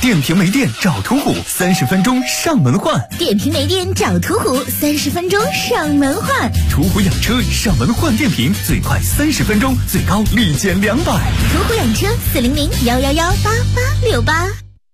电瓶没电找途虎，30分钟上门换。 电瓶没电找途虎，30分钟上门换。 途虎养车上门换电瓶，最快30分钟，最高立减200。 途虎养车400-111-8868。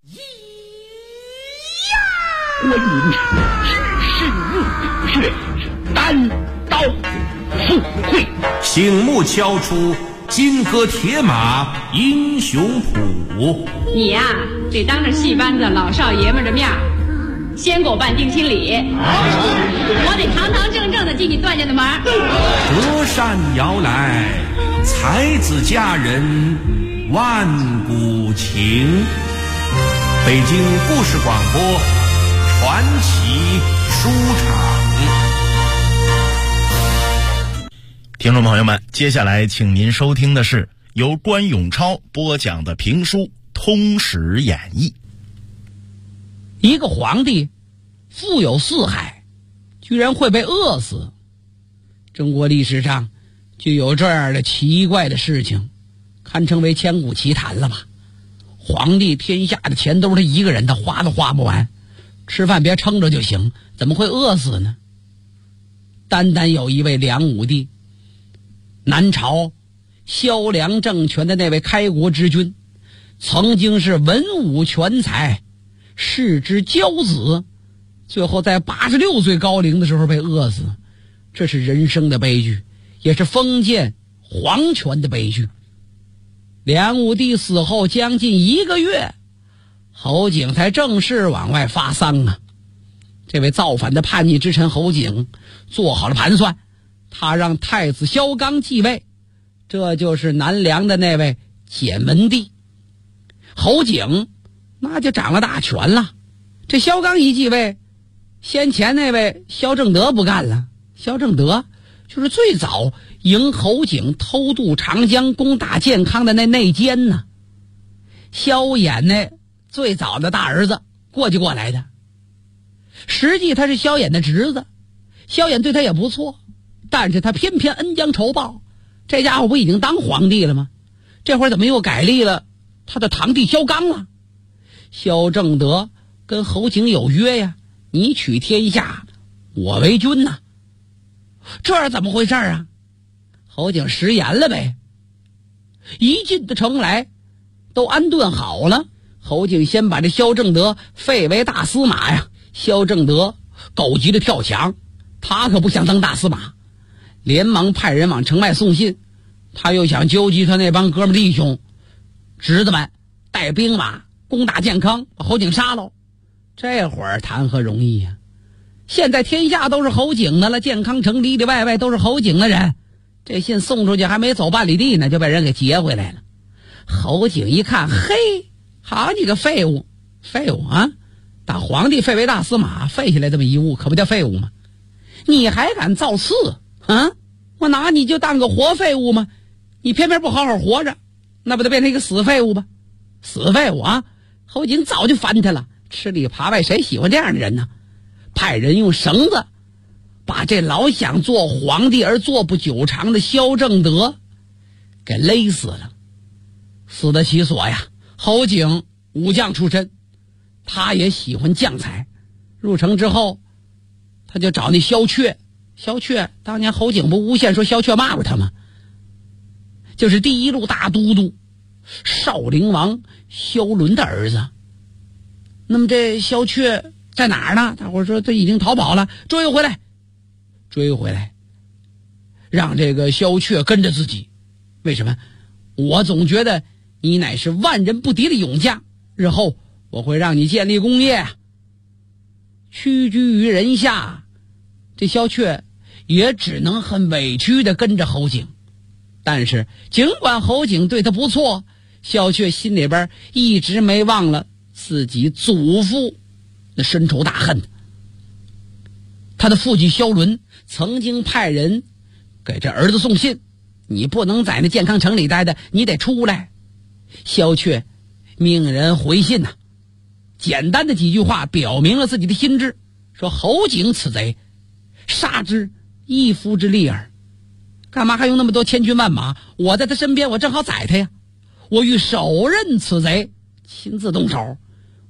观音只是入血，单刀赴会， 醒目敲出金戈铁马英雄谱。 你呀，得当着戏班子老少爷们的面先给我办定亲礼，我得堂堂正正的进你段家的门。 隔山遥来，才子佳人万古情。北京故事广播传奇书场。 听众朋友们，接下来请您收听的是由关永超播讲的评书《通史演义》。 一个皇帝富有四海，居然会被饿死。中国历史上就有这样的奇怪的事情，堪称为千古奇谈了吧。皇帝天下的钱都是他一个人的，花都花不完，吃饭别撑着就行，怎么会饿死呢？单单有一位梁武帝，南朝萧梁政权的那位开国之君，曾经是文武全才，世之骄子，最后在86岁高龄的时候被饿死，这是人生的悲剧，也是封建皇权的悲剧。梁武帝死后将近1个月，侯景才正式往外发丧啊。这位造反的叛逆之臣侯景做好了盘算，他让太子萧纲继位，这就是南梁的那位简文帝。侯景那就掌了大权了。这萧纲一继位，先前那位萧正德不干了。萧正德就是最早迎侯景偷渡长江攻打建康的那内奸呢。萧衍那最早的大儿子过来的，实际他是萧衍的侄子，萧衍对他也不错，但是他偏偏恩将仇报，这家伙不已经当皇帝了吗？这会儿怎么又改立了他的堂弟萧纲了？萧正德跟侯景有约呀，你取天下，我为君呐。这是怎么回事啊？侯景食言了呗。一进的城来，都安顿好了，侯景先把这萧正德废为大司马呀。萧正德狗急了跳墙，他可不想当大司马，连忙派人往城外送信，他又想纠集他那帮哥们弟兄侄子们带兵马攻打建康，把侯景杀了。这会儿谈何容易呀！现在天下都是侯景的了，建康城里里外外都是侯景的人，这信送出去还没走半里地呢，就被人给劫回来了。侯景一看，嘿，好你个废物啊！把皇帝废为大司马，废下来这么一物，可不叫废物吗？你还敢造次啊？我拿你就当个活废物吗？你偏偏不好好活着，那不得变成一个死废物吧？死废物啊！侯景早就烦他了，吃里扒外，谁喜欢这样的人呢？派人用绳子把这老想做皇帝而做不久长的萧正德给勒死了。死得其所呀！侯景武将出身，他也喜欢将才，入城之后他就找那萧阙。萧阙当年侯景不诬陷说萧阙骂过他吗？就是第1路大都督少陵王萧伦的儿子。那么这萧阙在哪儿呢？大伙说他已经逃跑了，追回来，让这个萧阙跟着自己。为什么？我总觉得你乃是万人不敌的勇将，日后我会让你建立功业。屈居于人下，这萧阙也只能很委屈地跟着侯景。但是尽管侯景对他不错，萧阙心里边一直没忘了自己祖父那深仇大恨。他的父亲萧伦曾经派人给这儿子送信，你不能在那建康城里待的，你得出来。萧阙命人回信呐，简单的几句话表明了自己的心志，说侯景此贼，杀之一夫之利耳。干嘛还用那么多千军万马？我在他身边，我正好宰他呀。我欲手刃此贼，亲自动手。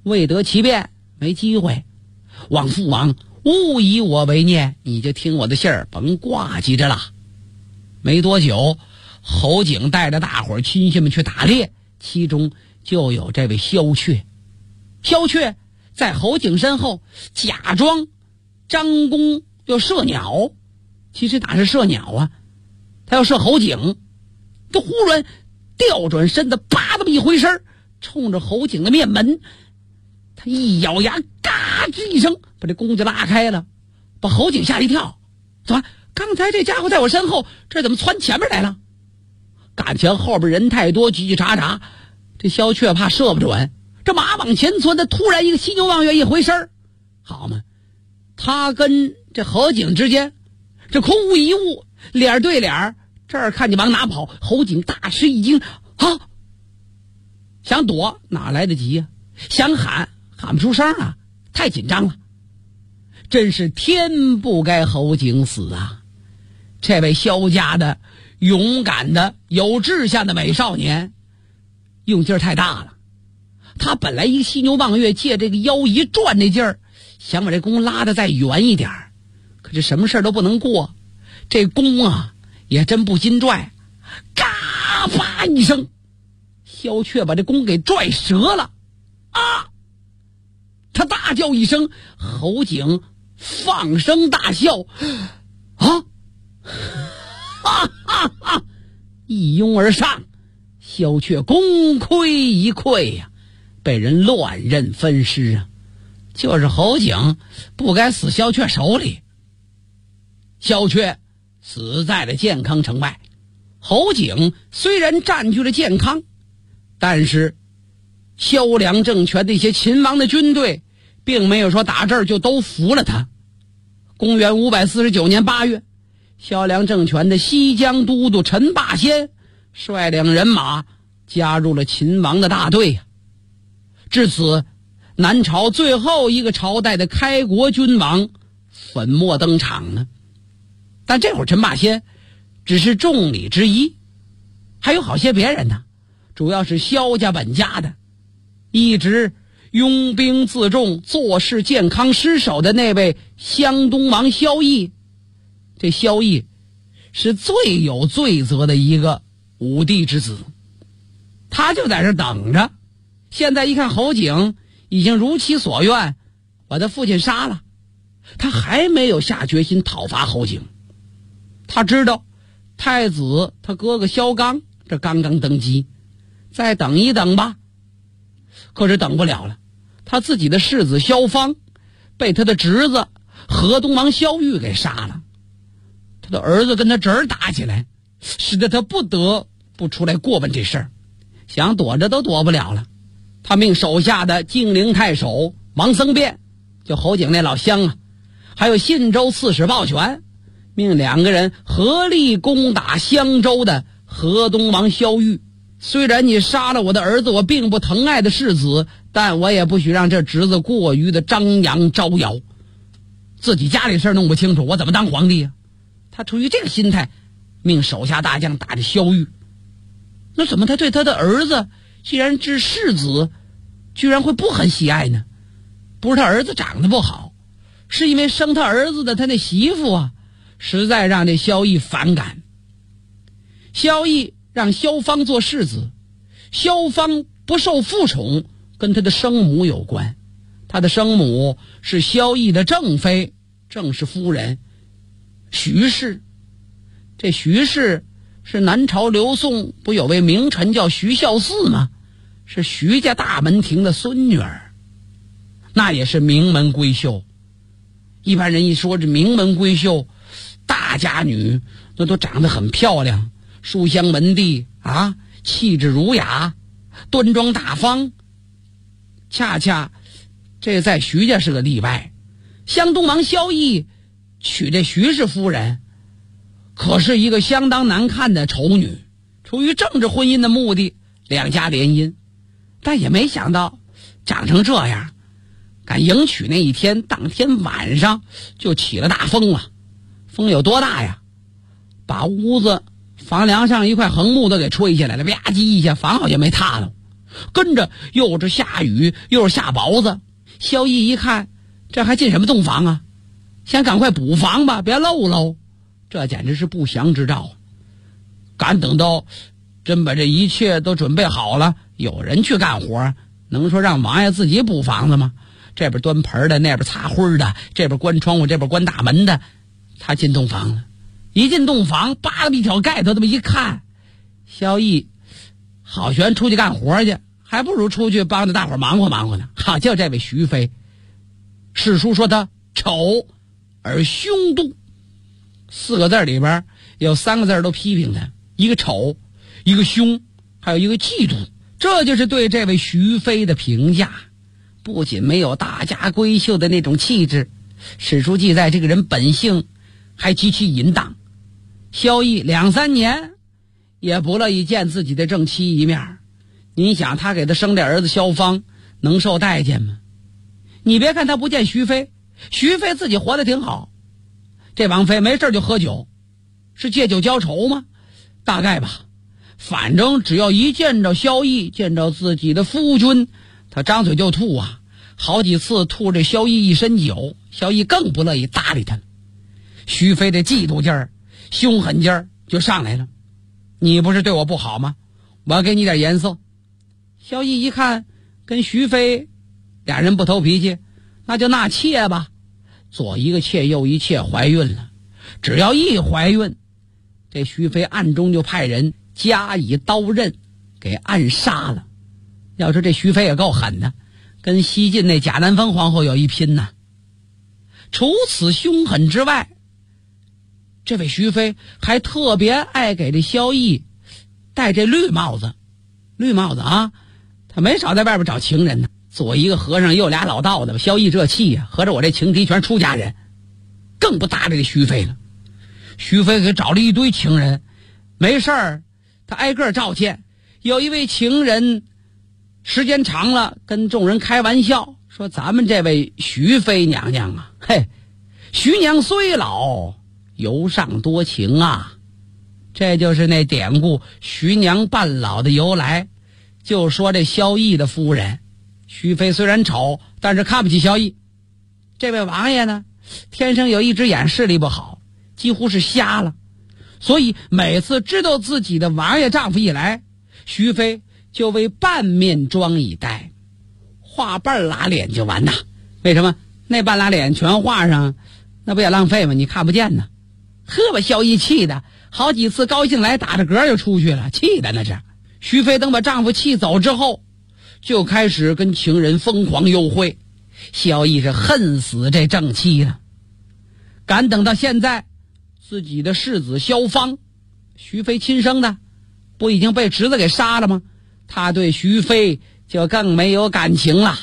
未得其便，没机会。望父王勿以我为念，你就听我的信儿，甭挂记着了。没多久，侯景带着大伙亲信们去打猎，其中就有这位萧阙。萧阙在侯景身后假装张弓要射鸟，其实哪是射鸟啊，他要射侯景。他忽然调转身子，啪的一回身，冲着侯景的面门，他一咬牙，嘎吱一声，把这弓就拉开了，把侯景吓一跳。怎么刚才这家伙在我身后，这怎么窜前面来了？感情后边人太多，叽叽喳喳，这萧阙怕射不准，这马往前窜，他突然一个犀牛望月一回身，好嘛，他跟这侯景之间这空无一物，脸对脸，这儿看见往哪跑，侯景大吃一惊啊！想躲哪来得及呀？想喊不出声啊，太紧张了。真是天不该侯景死啊！这位萧家的勇敢的有志向的美少年用劲儿太大了。他本来一个犀牛望月，借这个腰一转那劲儿，想把这弓拉得再远一点，可是什么事都不能过，这弓啊也真不禁拽，嘎巴一声，萧阙把这弓给拽折了啊！他大叫一声，侯景放声大笑啊！哈哈哈！一拥而上，萧阙功亏一篑呀，被人乱刃分尸啊！就是侯景不该死萧阙手里。萧阙死在了建康城外。侯景虽然占据了建康，但是萧梁政权的一些秦王的军队并没有说打这儿就都服了他。公元549年8月，萧梁政权的西江都督陈霸先率领人马加入了秦王的大队呀。至此，南朝最后一个朝代的开国君王粉墨登场呢。但这会儿陈霸先只是众里之一，还有好些别人呢，主要是萧家本家的，一直拥兵自重，坐视建康失守的那位湘东王萧绎。这萧绎是最有罪责的一个武帝之子，他就在这等着。现在一看侯景已经如其所愿，把他父亲杀了，他还没有下决心讨伐侯景。他知道太子他哥哥萧纲这刚刚登基，再等一等吧。可是等不了了，他自己的世子萧芳被他的侄子河东王萧玉给杀了，他的儿子跟他侄儿打起来，使得他不得不出来过问这事儿，想躲着都躲不了了。他命手下的晋陵太守王僧辩，就侯景那老乡啊，还有信州刺史鲍全，命2个人合力攻打襄州的河东王萧玉。虽然你杀了我的儿子，我并不疼爱的世子，但我也不许让这侄子过于的张扬招摇。自己家里事弄不清楚，我怎么当皇帝啊？他出于这个心态，命手下大将打着萧玉。那怎么他对他的儿子既然是世子，居然会不很喜爱呢？不是他儿子长得不好，是因为生他儿子的他那媳妇啊，实在让这萧绎反感。萧绎让萧芳做世子，萧芳不受父宠，跟他的生母有关。他的生母是萧绎的正妃，正是夫人徐氏。这徐氏是南朝刘宋不有位名臣叫徐孝嗣吗？是徐家大门庭的孙女儿，那也是名门闺秀。一般人一说这名门闺秀，大家女那都长得很漂亮，书香门第啊，气质儒雅，端庄大方。恰恰这在徐家是个例外。湘东王萧绎娶这徐氏夫人，可是一个相当难看的丑女，出于政治婚姻的目的，两家联姻，但也没想到长成这样。赶迎娶那一天，当天晚上就起了大风了。风有多大呀？把屋子房梁上一块横木都给吹下来了，吧唧一下，房好像没塌了。 跟着又是下雨又是下雹子。萧绎一看，这还进什么洞房啊？先赶快补房吧，别漏喽。这简直是不祥之兆。赶等到真把这一切都准备好了，有人去干活，能说让王爷自己补房子吗？这边端盆的，那边擦灰的，这边关窗户，这边关大门的，他进洞房了。一进洞房，扒了一条盖头，这么一看，萧绎好悬出去干活去，还不如出去帮着大伙忙活忙活呢。好，就这位徐妃，史书说他丑而凶妒，4个字里边有3个字都批评他，一个丑，一个凶，还有一个嫉妒。这就是对这位徐妃的评价。不仅没有大家闺秀的那种气质，史书记载这个人本性还极其淫荡。萧绎2、3年也不乐意见自己的正妻一面。你想他给他生这儿子萧芳能受待见吗？你别看他不见徐妃，徐妃自己活得挺好。这王妃没事就喝酒，是借酒浇愁吗？大概吧。反正只要一见着萧绎，见着自己的夫君，他张嘴就吐啊，好几次吐这萧绎一身酒。萧绎更不乐意搭理他了。徐妃的嫉妒劲儿、凶狠劲儿就上来了。你不是对我不好吗？我要给你点颜色。萧绎一看跟徐妃俩人不投脾气，那就纳妾吧。左一个妾右一妾，怀孕了。只要一怀孕，这徐妃暗中就派人加以刀刃给暗杀了。要说这徐妃也够狠的，跟西晋那贾南风皇后有一拼呐。除此凶狠之外，这位徐妃还特别爱给这萧绎戴这绿帽子。绿帽子啊，他没少在外边找情人呢。左一个和尚右俩老道的，萧绎这气呀，合着我这情敌全出家人，更不搭理这徐妃了。徐妃给找了一堆情人，没事儿他挨个召见。有一位情人时间长了跟众人开玩笑说，咱们这位徐妃娘娘啊，嘿，徐娘虽老犹尚多情啊。这就是那典故徐娘半老的由来。就说这萧绎的夫人徐妃虽然丑，但是看不起萧绎。这位王爷呢，天生有一只眼视力不好，几乎是瞎了。所以每次知道自己的王爷丈夫一来，徐妃就为半面妆以待，画半拉脸就完呐。为什么？那半拉脸全画上，那不也浪费吗？你看不见呢。呵，把萧绎气的好几次高兴来打着嗝就出去了，气的那是。徐妃等把丈夫气走之后，就开始跟情人疯狂幽会。萧绎是恨死这正妻了。赶等到现在，自己的世子萧芳，徐妃亲生的，不已经被侄子给杀了吗？他对徐妃就更没有感情了，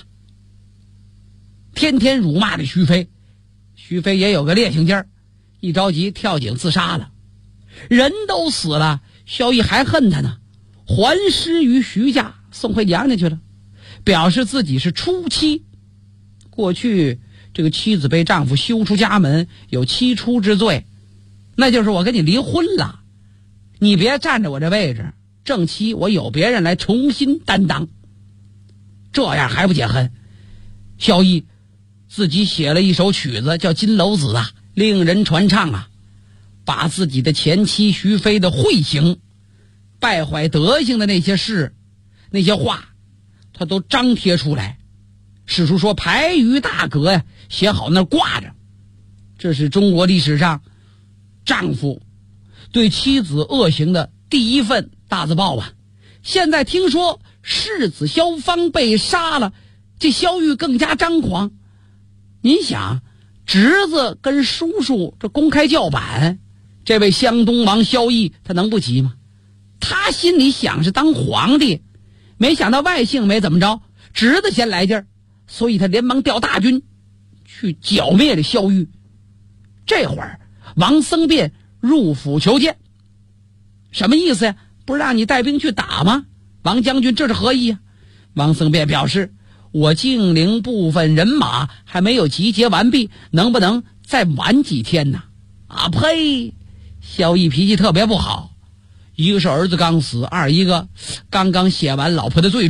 天天辱骂着徐妃。徐妃也有个烈性劲儿，一着急跳井自杀了。人都死了，萧绎还恨他呢，还尸于徐家，送回娘家去了，表示自己是初妻。过去这个妻子被丈夫休出家门，有妻出之罪，那就是我跟你离婚了，你别占着我这位置，正妻我有别人来重新担当。这样还不解恨，萧绎自己写了一首曲子叫《金楼子》啊，令人传唱啊，把自己的前妻徐妃的秽行、败坏德行的那些事、那些话，他都张贴出来。史书说排于大阁呀，写好那挂着。这是中国历史上丈夫对妻子恶行的第一份大字报吧。现在听说世子萧芳被杀了，这萧绎更加张狂。您想，侄子跟叔叔这公开叫板，这位湘东王萧绎他能不急吗？他心里想是当皇帝，没想到外姓没怎么着，侄子先来劲儿，所以他连忙调大军去剿灭了萧绎。这会儿王僧辩入府求见，什么意思呀？不是让你带兵去打吗？王将军这是何意啊？王僧辩表示，我境陵部分人马还没有集结完毕，能不能再晚几天呢？啊呸！萧绎脾气特别不好，一个是儿子刚死，二一个刚刚写完老婆的罪状，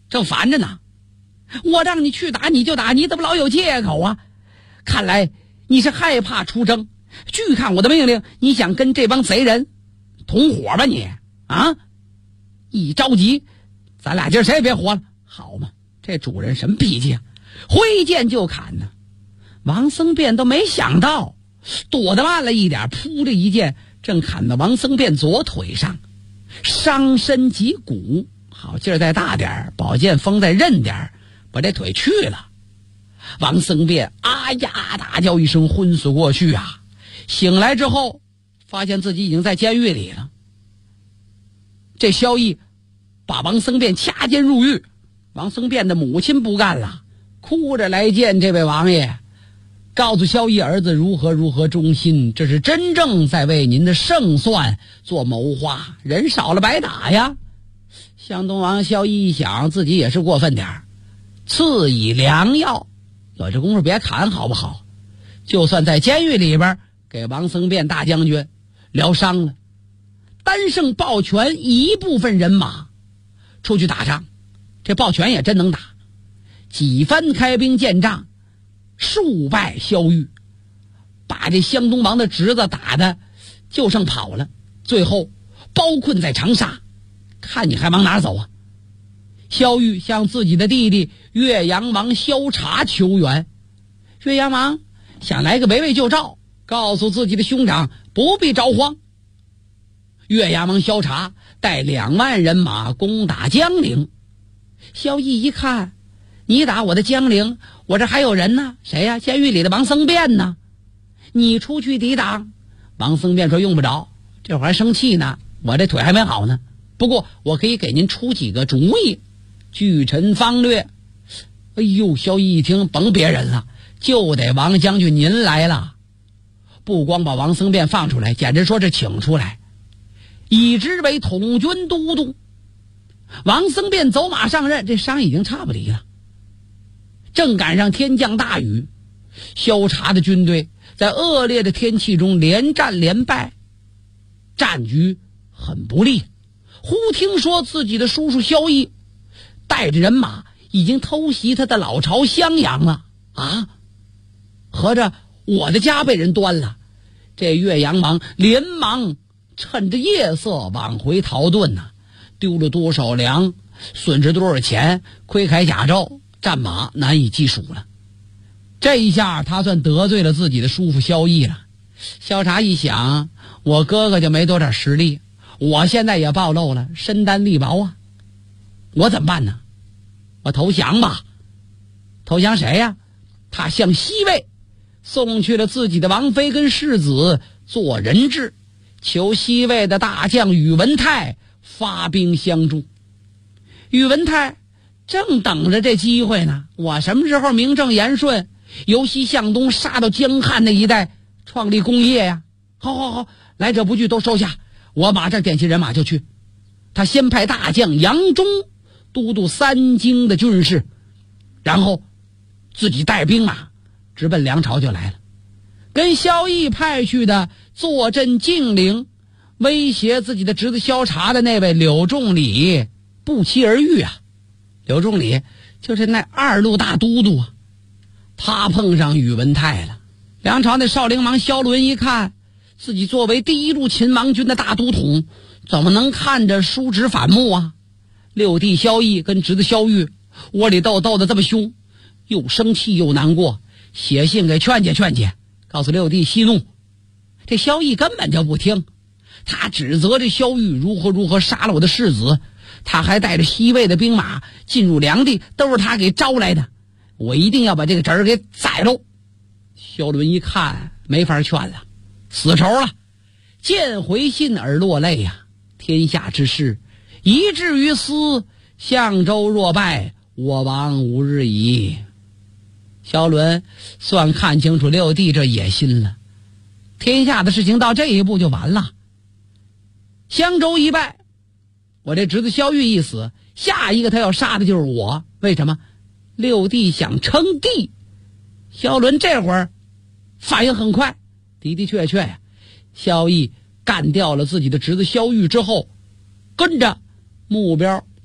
正烦着呢。我让你去打你就打，你怎么老有借口啊？看来你是害怕出征，据看我的命令，你想跟这帮贼人同伙吧你啊？一着急，咱俩今儿谁也别活了，好嘛？这主人什么脾气啊？挥剑就砍呢。王僧辩都没想到，躲得慢了一点，扑着一剑正砍到王僧辩左腿上，伤身及骨。好劲儿再大点，宝剑锋再韧点，把这腿去了。王僧辩啊呀大叫一声，昏死过去啊！醒来之后，发现自己已经在监狱里了。这萧绎把王僧辩掐监入狱，王僧辩的母亲不干了，哭着来见这位王爷，告诉萧绎儿子如何忠心，这是真正在为您的胜算做谋划，人少了白打呀。湘东王萧绎一想，自己也是过分点，赐以良药，有这功夫别砍好不好？就算在监狱里边给王僧辩大将军疗伤了，单剩鲍全一部分人马出去打仗，这鲍全也真能打，几番开兵建仗，数败萧绎，把这湘东王的侄子打的就剩跑了，最后包困在长沙，看你还往哪走啊？萧绎向自己的弟弟岳阳王萧察求援，岳阳王想来个围魏救赵，告诉自己的兄长不必着慌。岳阳王萧察带2万人马攻打江陵，萧绎一看，你打我的江陵，我这还有人呢，谁呀？监狱里的王僧辩呢？你出去抵挡。王僧辩说用不着，这会儿还生气呢，我这腿还没好呢。不过我可以给您出几个主意，据臣方略。哎呦，萧绎一听，甭别人了，就得王将军您来了。不光把王僧辩放出来，简直说是请出来，以之为统军都督。王僧辩走马上任，这伤已经差不离了。正赶上天降大雨，萧察的军队在恶劣的天气中连战连败，战局很不利。忽听说自己的叔叔萧绎带着人马已经偷袭他的老巢襄阳了啊！合着我的家被人端了。这岳阳王连忙趁着夜色往回逃遁呐，丢了多少粮，损失多少钱，盔铠甲胄战马难以计数了。这一下他算得罪了自己的叔父萧绎了。萧察一想，我哥哥就没多少实力，我现在也暴露了，身单力薄啊，我怎么办呢？我投降吧。投降谁呀？他向西魏送去了自己的王妃跟世子做人质，求西魏的大将宇文泰发兵相助。宇文泰正等着这机会呢，我什么时候名正言顺由西向东杀到江汉那一带，创立功业呀？好，来者不拒都收下，我马上点起人马就去。他先派大将杨忠都督3京的军事，然后自己带兵马直奔梁朝就来了。跟萧绎派去的坐镇晋陵威胁自己的侄子萧察的那位柳仲礼不期而遇啊。柳仲礼就是那2路大都督啊，他碰上宇文泰了。梁朝那少陵王萧伦一看，自己作为第1路秦王军的大都统，怎么能看着叔侄反目啊？六弟萧绎跟侄子萧玉窝里斗得这么凶，又生气又难过，写信给劝解，告诉六弟息怒。这萧绎根本就不听，他指责这萧玉如何杀了我的世子，他还带着西魏的兵马进入梁地，都是他给招来的，我一定要把这个侄儿给宰喽。萧伦一看没法劝了，死仇了，见回信而落泪呀。天下之事一至于斯，相州若败，我王无日矣。萧伦算看清楚六弟这野心了，天下的事情到这一步就完了。襄州一败，我这侄子萧玉一死，下一个他要杀的就是我。为什么？六弟想称帝。萧伦这会儿反应很快，的确呀，萧绎干掉了自己的侄子萧玉之后，跟着目标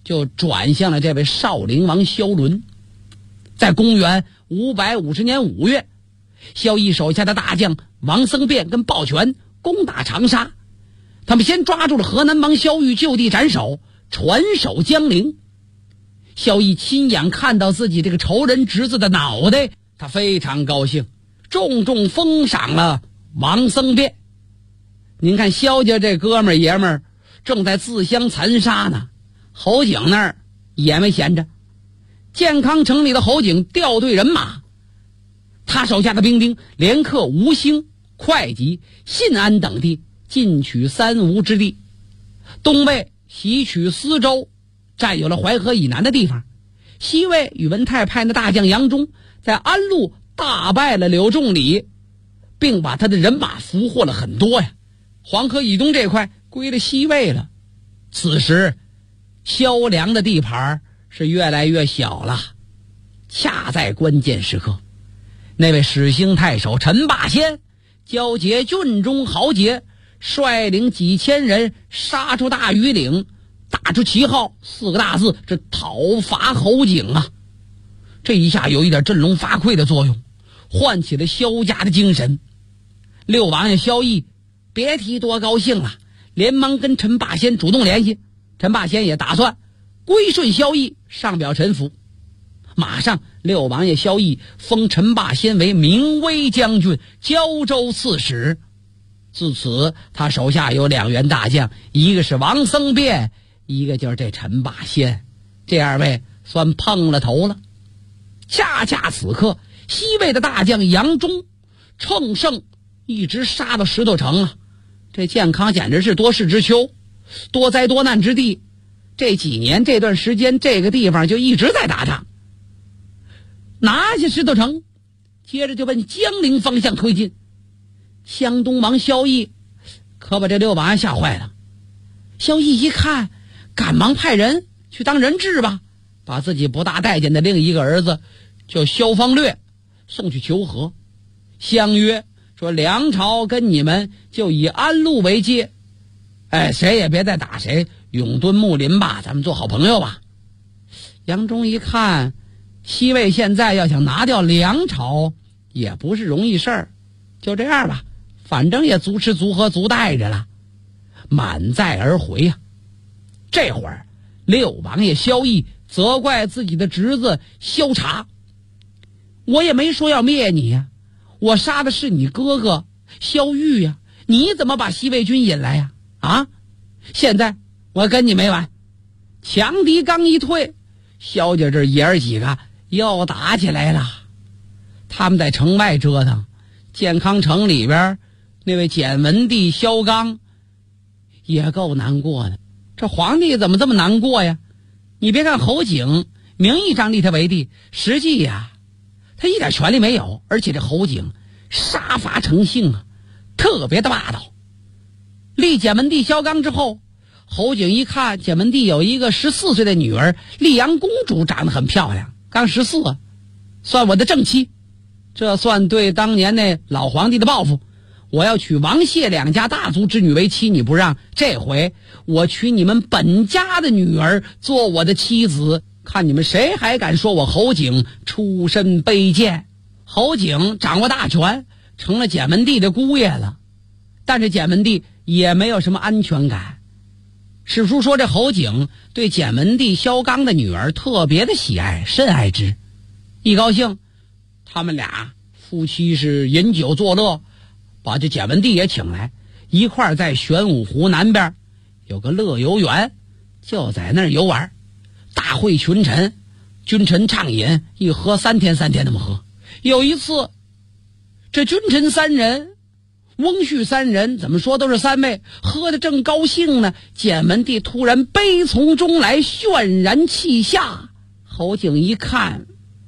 就转向了这位少陵王萧伦。在公元550年5月，萧绎手下的大将王僧辩跟鲍全攻打长沙，他们先抓住了河南王萧玉，就地斩首，传首江陵。萧绎亲眼看到自己这个仇人侄子的脑袋，他非常高兴，重重封赏了王僧辩。您看萧家这哥们儿爷们儿正在自相残杀呢，侯景那儿也没闲着。建康城里的侯景调队人马，他手下的兵丁连克吴兴、会稽、信安等地，进取三吴之地，东魏袭取司州，占有了淮河以南的地方。西魏宇文泰派的大将杨忠在安陆大败了柳仲礼，并把他的人马俘获了很多呀。黄河以东这块归了西魏了。此时萧梁的地盘是越来越小了。恰在关键时刻，那位始兴太守陈霸先交结郡中豪杰，率领几千人杀出大庾岭，打出旗号4个大字，这讨伐侯景啊。这一下有一点振聋发聩的作用，唤起了萧家的精神。六王爷萧绎别提多高兴了，连忙跟陈霸先主动联系。陈霸先也打算归顺萧绎，上表陈服。马上六王爷萧绎封陈霸先为明威将军、胶州刺史。自此他手下有2员大将，一个是王僧辩，一个就是这陈霸先。这2位算碰了头了。恰恰此刻，西魏的大将杨忠乘胜一直杀到石头城啊！这建康简直是多事之秋，多灾多难之地。这几年这段时间，这个地方就一直在打仗。拿下石头城，接着就奔江陵方向推进。湘东王萧绎可把这六王爷吓坏了。萧绎一看，赶忙派人去当人质吧，把自己不大待见的另一个儿子叫萧方略送去求和，相约说梁朝跟你们就以安陆为界，谁也别再打谁，永敦睦邻吧，咱们做好朋友吧。杨忠一看，西魏现在要想拿掉梁朝也不是容易事儿，就这样吧，反正也足吃足喝足带着了，满载而回呀。这会儿六王爷萧绎责怪自己的侄子萧察，我也没说要灭你呀，我杀的是你哥哥萧玉呀，你怎么把西魏军引来呀？啊！现在我跟你没完。强敌刚一退，萧家这爷儿几个又打起来了。他们在城外折腾，建康城里边那位简文帝萧纲也够难过的。这皇帝怎么这么难过呀？你别看侯景名义上立他为帝，实际呀他一点权力没有，而且这侯景杀伐成性啊，特别的霸道。立简文帝萧纲之后，侯景一看简文帝有一个14岁的女儿溧阳公主，长得很漂亮，刚14啊，算我的正妻。这算对当年那老皇帝的报复。我要娶王谢2家大族之女为妻，你不让，这回我娶你们本家的女儿做我的妻子，看你们谁还敢说我侯景出身卑贱。侯景掌握大权，成了简文帝的姑爷了，但是简文帝也没有什么安全感。史书说这侯景对简文帝萧纲的女儿特别的喜爱，甚爱之。一高兴，他们俩夫妻是饮酒作乐，把这简文帝也请来，一块儿在玄武湖南边有个乐游园，就在那儿游玩，大会群臣，君臣畅饮，一喝3天3天那么喝。有一次，这君臣3人，翁婿3人，怎么说都是3妹，喝得正高兴呢，简文帝突然悲从中来，泫然泣下。侯景一看，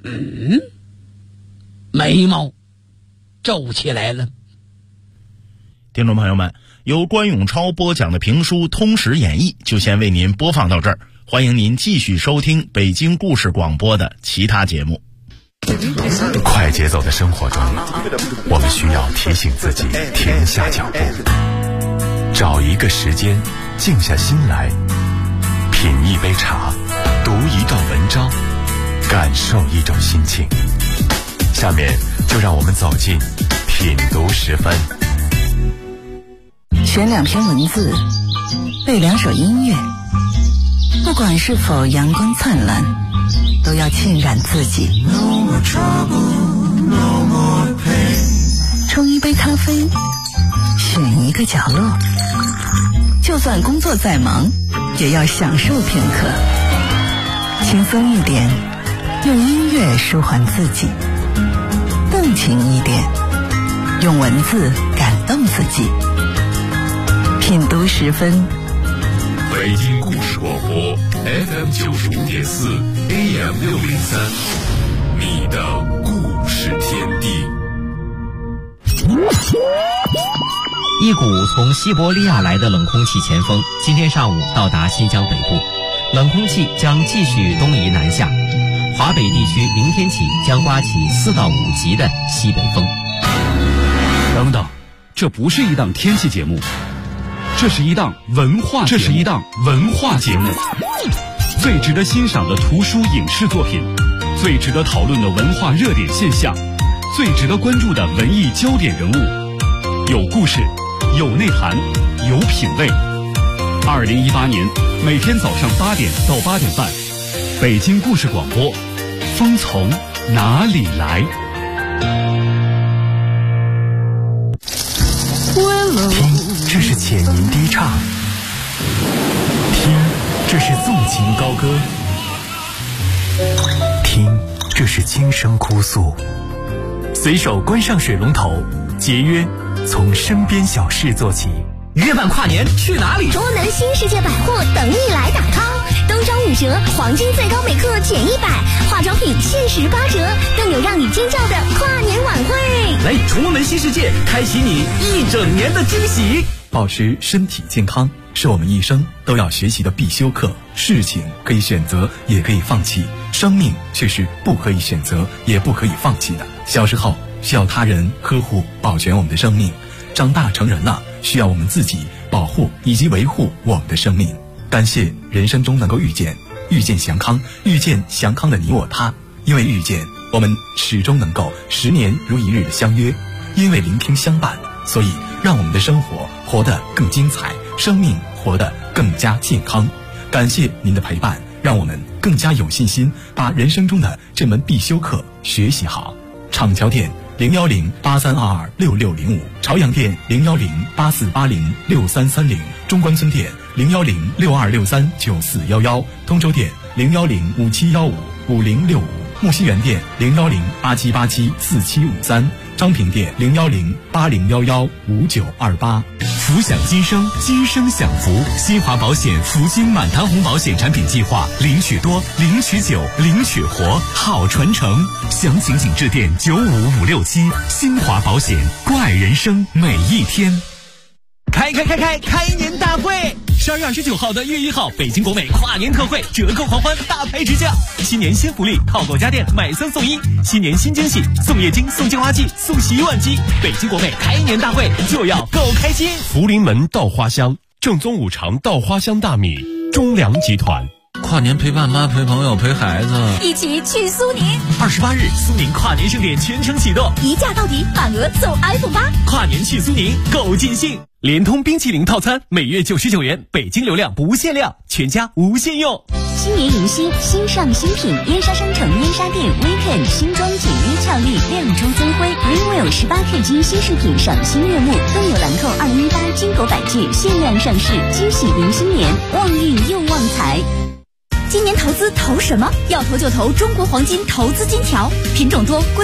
眉毛皱起来了。 听众朋友们，由关永超播讲的评书《通史演义》就先为您播放到这儿，欢迎您继续收听北京故事广播的其他节目。 快节奏的生活中，我们需要提醒自己停下脚步，找一个时间静下心来， 品一杯茶，读一段文章，感受一种心情。下面就让我们走进品读10分。 选2篇文字，背2首音乐，不管是否阳光灿烂，都要浸染自己。冲一杯咖啡，选一个角落，就算工作再忙，也要享受片刻。轻松一点，用音乐舒缓自己；动情一点，用文字感动自己。品读10分。 北京故事广播 FM 95.4 AM 603，你的故事天地。 一股从西伯利亚来的冷空气前锋今天上午到达新疆北部，冷空气将继续东移南下，华北地区明天起将刮起4到5级的西北风。 等等，这不是一档天气节目，这是一档文化节目。最值得欣赏的图书影视作品，最值得讨论的文化热点现象，最值得关注的文艺焦点人物，有故事，有内涵，有品味。2018年每天早上8点到8点半，北京故事广播，风从哪里来？ 听，这是浅吟低唱；听，这是纵情高歌；听，这是轻声哭诉。随手关上水龙头，节约从身边小事做起。 约伴跨年去哪里？ 中南新世界百货等你来打 call， 冬装5折，黄金最高每克减100，化妆品限时8折，更有让你尖叫的跨年晚会。 来崇文门新世界，开启你一整年的惊喜。 保持身体健康是我们一生都要学习的必修课。事情可以选择，也可以放弃，生命却是不可以选择，也不可以放弃的。小时候需要他人呵护保全我们的生命，长大成人了，需要我们自己保护以及维护我们的生命。感谢人生中能够遇见祥康，遇见祥康的你我他。因为遇见，我们始终能够10年如一日的相约；因为聆听相伴，所以让我们的生活活得更精彩，生命活得更加健康。感谢您的陪伴，让我们更加有信心把人生中的这门必修课学习好。厂桥店01083226605，朝阳店01084806330，中关村店01062639411，通州店01057155065，木樨园店01087874753，张平店01080115928。 福享今生，今生享福。新华保险福金满堂红保险产品计划，领取多，领取久，领取活，好传承。详情请致电95567。新华保险，关爱人生每一天。 开年大会！12月29号的1月1号，北京国美跨年特惠，折扣狂欢，大牌直降。新年新福利，套购家电买3送1，新年新惊喜，送液晶，送净化器，送洗碗机。北京国美开年大会就要够开心！ 福临门稻花香，正宗5常稻花香大米，中粮集团。 跨年陪爸妈，陪朋友，陪孩子， 一起去苏宁。 28日，苏宁跨年盛典全程启动， 一价到底，满额送 iPhone 8。 跨年去苏宁，够尽兴！联通冰淇淋套餐每月99元，北京流量不限量，全家无限用。 新年迎新，新上新品，燕莎商城燕莎店 Weekend 新装简约俏丽，2周增辉 Greenwell 18K 金新饰品赏心悦目，更有兰蔻2018金狗百戒限量上市，惊喜迎新年，旺运又旺财。今年投资投什么？要投就投中国黄金投资金条，品种多。